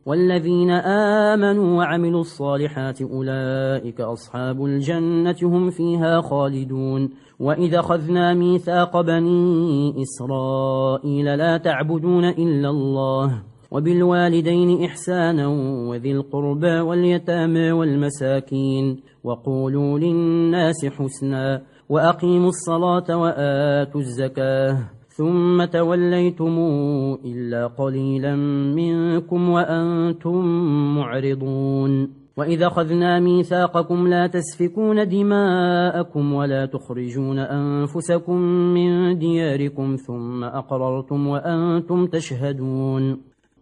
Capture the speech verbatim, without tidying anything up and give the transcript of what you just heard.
والذين آمنوا وعملوا الصالحات أولئك أصحاب الجنة هم فيها خالدون. وإذا أخذنا ميثاق بني إسرائيل لا تعبدون إلا الله وبالوالدين إحسانا وذي القربى واليتامى والمساكين وقولوا للناس حسنا وأقيموا الصلاة وآتوا الزكاة ثم توليتم إلا قليلا منكم وأنتم معرضون. وإذا أخذنا ميثاقكم لا تسفكون دماءكم ولا تخرجون أنفسكم من دياركم ثم أقررتم وأنتم تشهدون